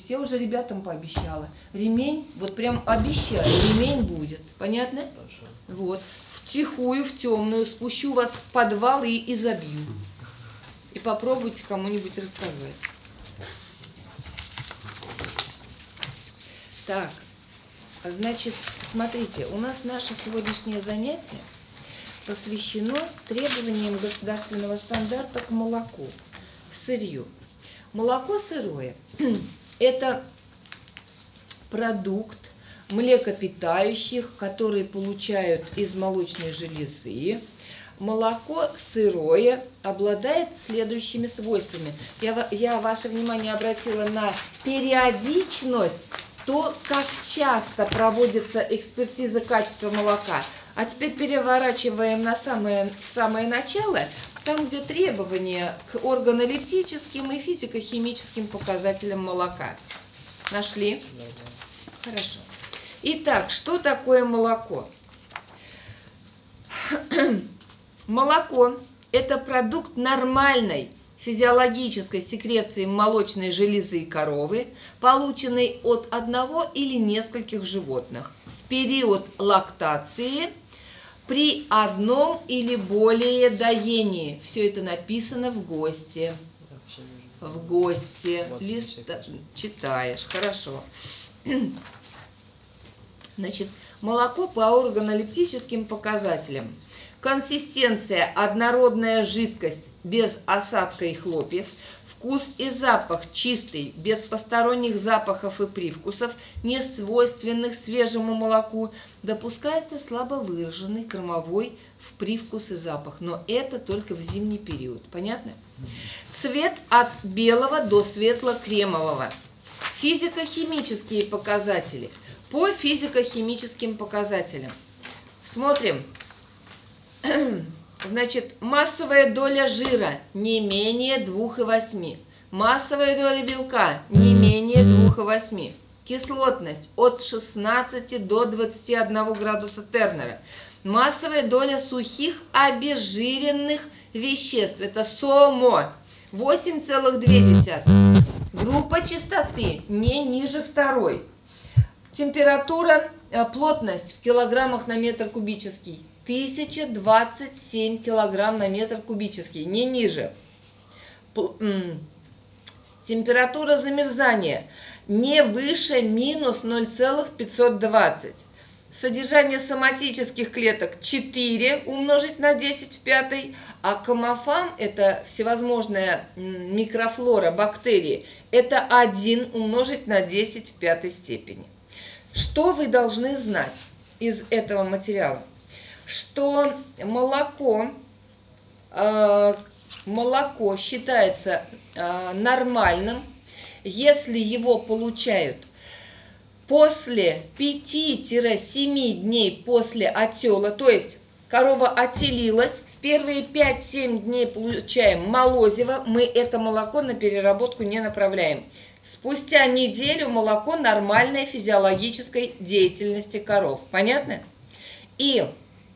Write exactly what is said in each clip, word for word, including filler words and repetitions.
получите. Я уже ребятам пообещала. Ремень, вот прям обещаю, ремень будет. Понятно? Хорошо. Вот. Втихую, в темную спущу вас в подвал и, и забью. И попробуйте кому-нибудь рассказать. Так, значит, смотрите, у нас наше сегодняшнее занятие посвящено требованиям государственного стандарта к молоку, сырью. Молоко сырое – это продукт млекопитающих, которые получают из молочной железы. Молоко сырое обладает следующими свойствами. Я, я ваше внимание обратила на периодичность, то, как часто проводится экспертиза качества молока. А теперь переворачиваем на самое, в самое начало, там, где требования к органолептическим и физико-химическим показателям молока. Нашли? Да, да. Хорошо. Итак, что такое молоко? Молоко – это продукт нормальной физиологической секреции молочной железы коровы, полученной от одного или нескольких животных в период лактации при одном или более доении. Все это написано в ГОСТе. В ГОСТе. Вот, Лист читаешь. Хорошо. Значит, молоко по органолептическим показателям. Консистенция – однородная жидкость, без осадка и хлопьев. Вкус и запах чистый, без посторонних запахов и привкусов, не свойственных свежему молоку. Допускается слабо выраженный кормовой в привкус и запах, но это только в зимний период. Понятно? Цвет от белого до светло-кремового. Физико-химические показатели. По физико-химическим показателям. Смотрим. Значит, массовая доля жира не менее двух и восьми. Массовая доля белка не менее двух и восьми. Кислотность от шестнадцати до двадцати одного градуса Тернера. Массовая доля сухих обезжиренных веществ, это СОМО, восемь целых две десятых. Группа чистоты не ниже второй. Температура, плотность в килограммах на метр кубический. тысяча двадцать семь килограмм на метр кубический, не ниже. Температура замерзания не выше минус ноль целых пятьсот двадцать. Содержание соматических клеток четыре умножить на десять в пятой, а комофам, это всевозможная микрофлора, бактерии, это один умножить на десять в пятой степени. Что вы должны знать из этого материала? Что молоко, э, молоко считается э, нормальным, если его получают после пяти-семи дней после отела, то есть корова отелилась, в первые пять-семь дней получаем молозиво, мы это молоко на переработку не направляем. Спустя неделю молоко нормальной физиологической деятельности коров. Понятно? И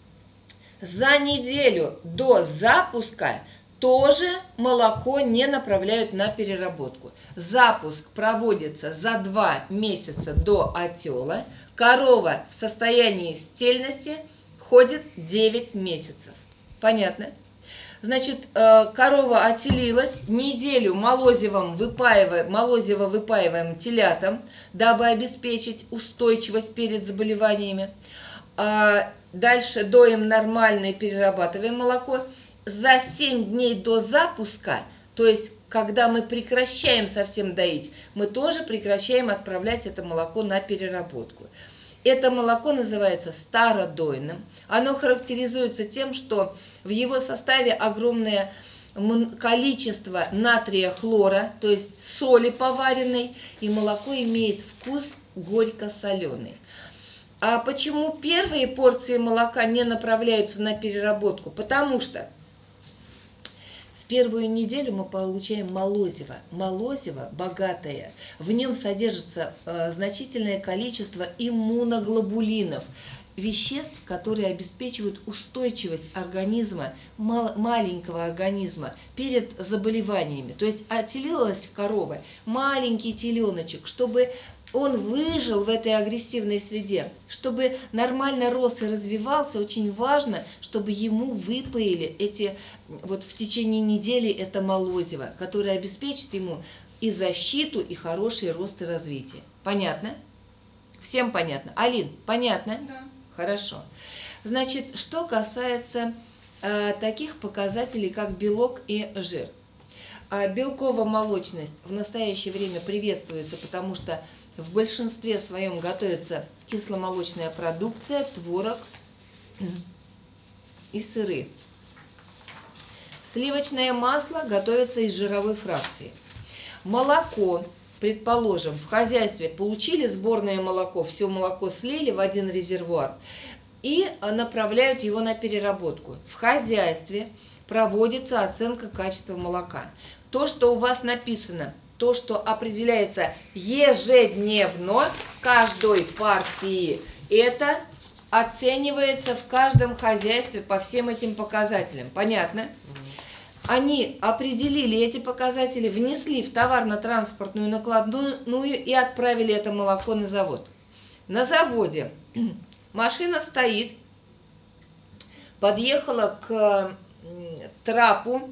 за неделю до запуска тоже молоко не направляют на переработку. Запуск проводится за два месяца до отела. Корова в состоянии стельности ходит девять месяцев. Понятно? Значит, корова отелилась, неделю молозивом выпаиваем, молозиво выпаиваем телятам, дабы обеспечить устойчивость перед заболеваниями. А дальше доим нормально и перерабатываем молоко. За семь дней до запуска, то есть когда мы прекращаем совсем доить, мы тоже прекращаем отправлять это молоко на переработку. Это молоко называется стародойным. Оно характеризуется тем, что в его составе огромное количество натрия хлора, то есть соли поваренной, и молоко имеет вкус горько-соленый. А почему первые порции молока не направляются на переработку? Потому что в первую неделю мы получаем молозиво. Молозиво богатое, в нем содержится э, значительное количество иммуноглобулинов. веществ, которые обеспечивают устойчивость организма, мал, маленького организма перед заболеваниями. То есть отелилась корова, маленький теленочек, чтобы он выжил в этой агрессивной среде, чтобы нормально рос и развивался, очень важно, чтобы ему выпоили эти, вот в течение недели это молозиво, которое обеспечит ему и защиту, и хороший рост и развитие. Понятно? Всем понятно? Алин, понятно? Да. Хорошо. Значит, что касается э, таких показателей, как белок и жир. А белково-молочность в настоящее время приветствуется, потому что в большинстве своем готовится кисломолочная продукция, творог и сыры. Сливочное масло готовится из жировой фракции. Молоко, предположим, в хозяйстве получили сборное молоко, все молоко слили в один резервуар и направляют его на переработку. В хозяйстве проводится оценка качества молока. То, что у вас написано, то, что определяется ежедневно каждой партии, это оценивается в каждом хозяйстве по всем этим показателям. Понятно? Они определили эти показатели, внесли в товарно-транспортную накладную и отправили это молоко на завод. На заводе машина стоит, подъехала к трапу,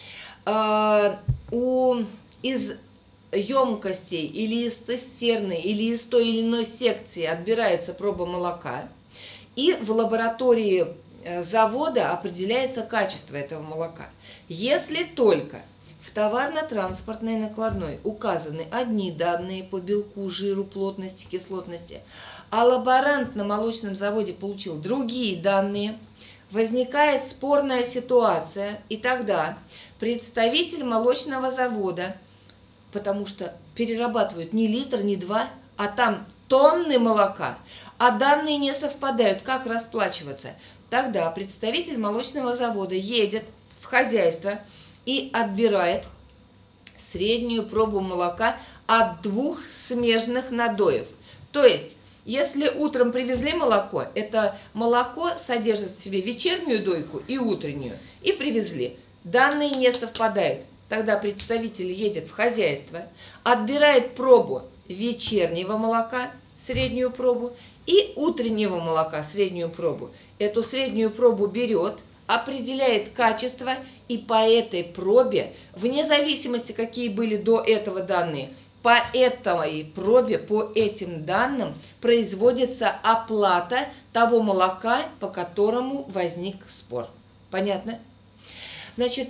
э, у, из емкостей или из цистерны, или из той или иной секции отбирается проба молока, и в лаборатории завода определяется качество этого молока. Если только в товарно-транспортной накладной указаны одни данные по белку, жиру, плотности, кислотности, а лаборант на молочном заводе получил другие данные, возникает спорная ситуация, и тогда представитель молочного завода, потому что перерабатывают не литр, не два, а там тонны молока, а данные не совпадают, как расплачиваться? Тогда представитель молочного завода едет в хозяйство и отбирает среднюю пробу молока от двух смежных надоев. То есть, если утром привезли молоко, это молоко содержит в себе вечернюю дойку и утреннюю, и привезли. Данные не совпадают. Тогда представитель едет в хозяйство, отбирает пробу вечернего молока, среднюю пробу, и утреннего молока, среднюю пробу. Эту среднюю пробу берет, определяет качество, и по этой пробе, вне зависимости, какие были до этого данные, по этой пробе, по этим данным производится оплата того молока, по которому возник спор. Понятно? Значит,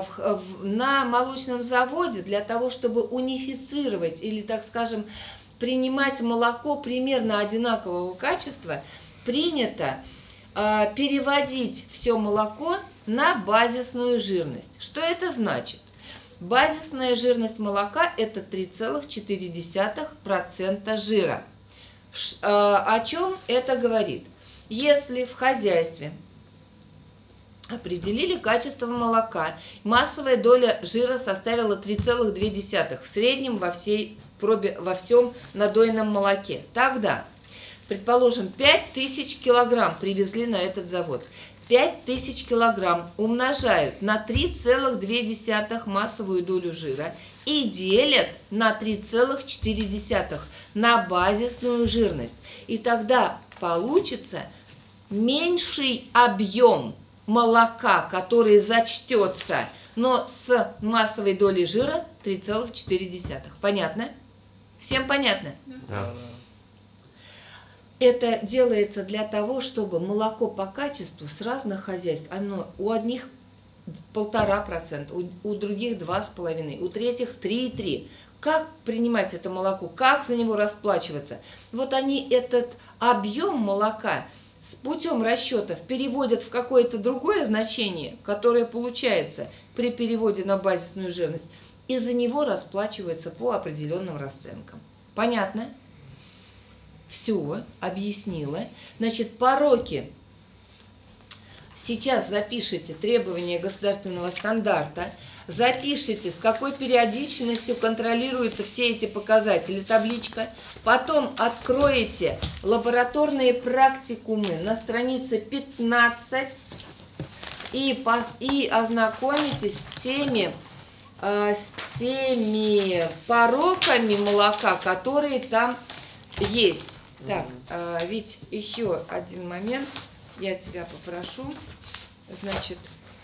на молочном заводе для того, чтобы унифицировать или, так скажем, принимать молоко примерно одинакового качества, принято переводить все молоко на базисную жирность. Что это значит? Базисная жирность молока – это три целых четыре десятых процента жира. О чем это говорит? Если в хозяйстве определили качество молока, массовая доля жира составила три целых две десятых в среднем во всей пробе, во всем надойном молоке. Тогда, предположим, пять тысяч килограмм привезли на этот завод. пять тысяч килограмм умножают на три целых две десятых массовую долю жира и делят на три целых четыре десятых на базисную жирность. И тогда получится меньший объем молока, который зачтется, но с массовой долей жира три целых четыре десятых. Понятно? Всем понятно? Да. Это делается для того, чтобы молоко по качеству с разных хозяйств, оно у одних полтора процента, у, у других два с половиной, у третьих три и три. Как принимать это молоко, как за него расплачиваться? Вот они этот объем молока с путем расчетов переводят в какое-то другое значение, которое получается при переводе на базисную жирность, и за него расплачиваются по определенным расценкам. Понятно? Все, объяснила. Значит, пороки. Сейчас запишите требования государственного стандарта. Запишите, с какой периодичностью контролируются все эти показатели, табличка. Потом откроете лабораторные практикумы на странице пятнадцать и, и ознакомитесь с теми, э, с теми пороками молока, которые там есть. Так, э, Вить, еще один момент, я тебя попрошу. Значит,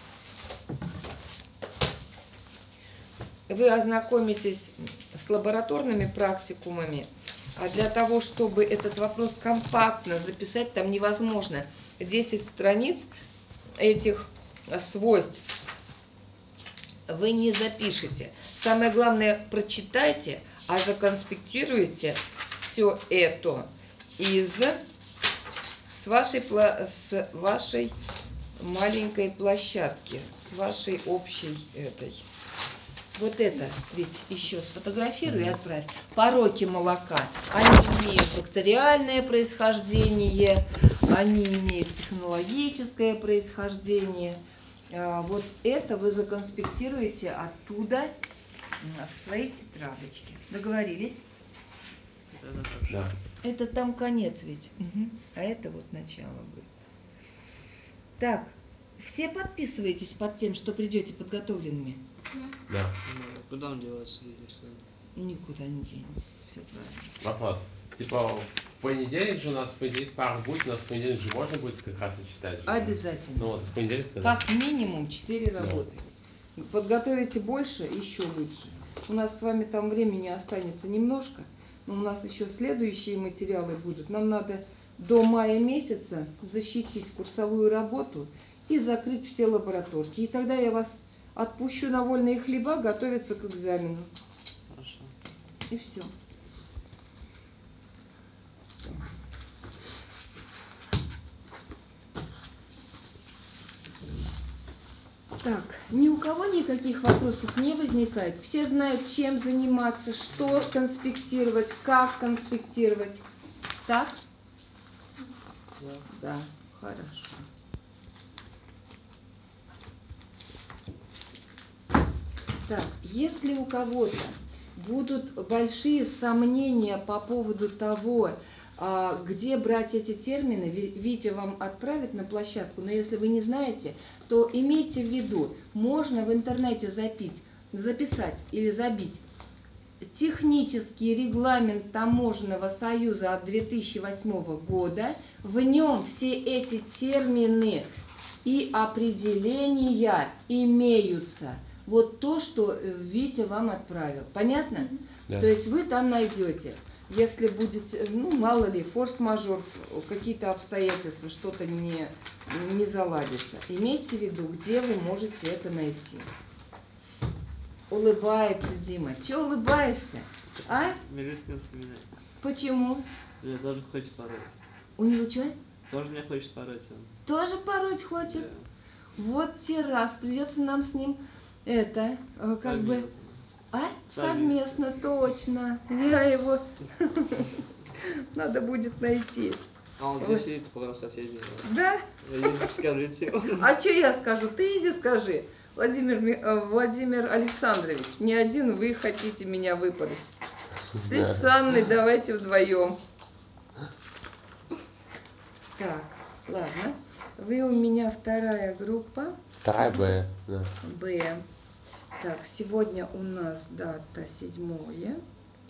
вы ознакомитесь с лабораторными практикумами, а для того, чтобы этот вопрос компактно записать, там невозможно. десять страниц этих свойств вы не запишете. Самое главное, прочитайте, а законспектируйте все это из с вашей, с вашей маленькой площадки, с вашей общей этой. Вот это ведь еще сфотографируй и отправь. Пороки молока. Они имеют бактериальное происхождение, они имеют технологическое происхождение. Вот это вы законспектируете оттуда в своей тетрадочке. Договорились? Да. Это там конец ведь. Угу. А это вот начало будет. Так, все подписываетесь под тем, что придете подготовленными? Да. Куда он девается? Никуда не денется. Все правильно. Вопрос. Типа в понедельник же у нас в понедельник пар будет, у нас в понедельник же можно будет как раз и читать? Же, обязательно. ну вот в понедельник тогда. Как минимум четыре работы. Да. Подготовите больше, еще лучше. У нас с вами там времени останется немножко, но у нас еще следующие материалы будут. Нам надо до мая месяца защитить курсовую работу и закрыть все лабораторки. И тогда я вас отпущу на вольные хлеба готовиться к экзамену. Хорошо. И все. Все. Так, ни у кого никаких вопросов не возникает. Все знают, чем заниматься, что конспектировать, как конспектировать. Так? Да. Да, хорошо. Так, если у кого-то будут большие сомнения по поводу того, где брать эти термины, Витя вам отправит на площадку, но если вы не знаете, то имейте в виду, можно в интернете запить, записать или забить технический регламент Таможенного союза от две тысячи восьмого года, в нем все эти термины и определения имеются. Вот то, что Витя вам отправил. Понятно? Да. То есть вы там найдете, если будет, ну, мало ли, форс-мажор, какие-то обстоятельства, что-то не, не заладится. Имейте в виду, где вы можете это найти. Улыбается Дима. Че улыбаешься? А? Милюшка вспоминает. Почему? Мне тоже хочет пороть. У него что? Тоже меня хочет пороть он. Тоже пороть хочет? Да. Вот те раз придется нам с ним это, как Совместно. бы... А? Совместно. Совместно, точно. Я его... Надо будет найти. А он здесь сидит пока соседний. Да? Скажите ему. А что я скажу? Ты иди скажи. Владимир, Владимир Александрович, не один вы хотите меня выпороть. С Александрой давайте вдвоем. Так, ладно. Вы у меня вторая группа. Вторая Б. Да. Б. Так, сегодня у нас дата седьмое.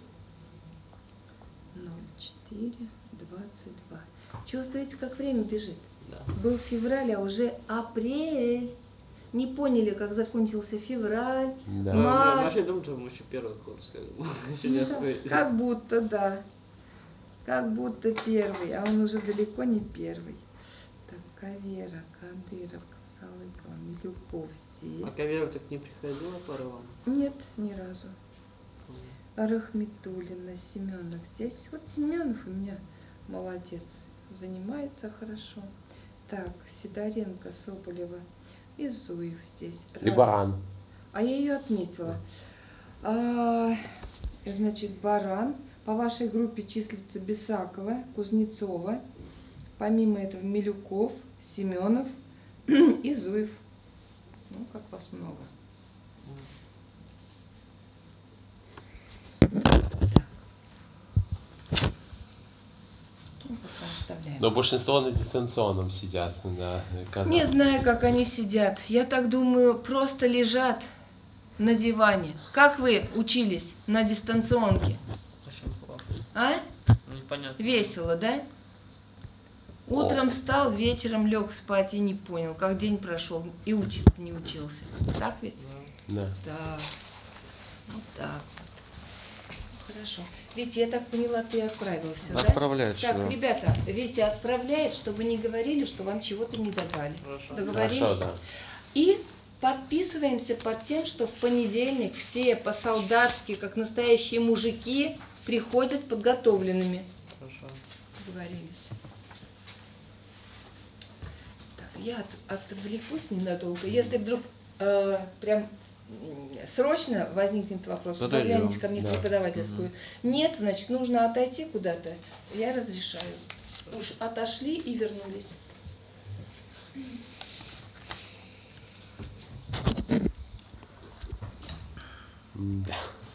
ноль четыре двадцать два. Чего остается, как время бежит? Да. Был февраль, а уже апрель. Не поняли, как закончился февраль, Да. март. Мы вообще думаем, что мы еще первый курс. Еще не освоили. Как будто, да. Как будто первый, а он уже далеко не первый. Так, Кавера, Кадыровка, Салыкова, Милюков здесь. А Кавера так не приходила пара вам? Нет, ни разу. Рахметуллина, Семенов здесь. Вот Семенов у меня молодец, занимается хорошо. Так, Сидоренко, Соболева и Зуев здесь. И Баран. А я ее отметила. А, значит, Баран. По вашей группе числится Бесакова, Кузнецова. Помимо этого Милюков, Семенов и Зуев. Ну, как вас много. Ну, пока оставляем. Но большинство на дистанционном сидят. На канале. Не знаю, как они сидят. Я так думаю, просто лежат на диване. Как вы учились на дистанционке? Очень плохо. А? Непонятно. Весело, да? Утром встал, вечером лег спать и не понял, как день прошел, и учиться не учился. Так ведь? Да. Да. Вот так вот. Ну, хорошо. Витя, я так поняла, ты отправил все, да? Отправляет, Так, что? ребята, Витя отправляет, чтобы не говорили, что вам чего-то не додали. Хорошо. Договорились? Хорошо, да. И подписываемся под тем, что в понедельник все по-солдатски, как настоящие мужики, приходят подготовленными. Хорошо. Договорились. Так, я от, отвлекусь ненадолго. Если вдруг э, прям м, срочно возникнет вопрос, Подойдем. загляните ко мне Да. в преподавательскую. Нет, значит, нужно отойти куда-то. Я разрешаю. Уж отошли и вернулись. Да.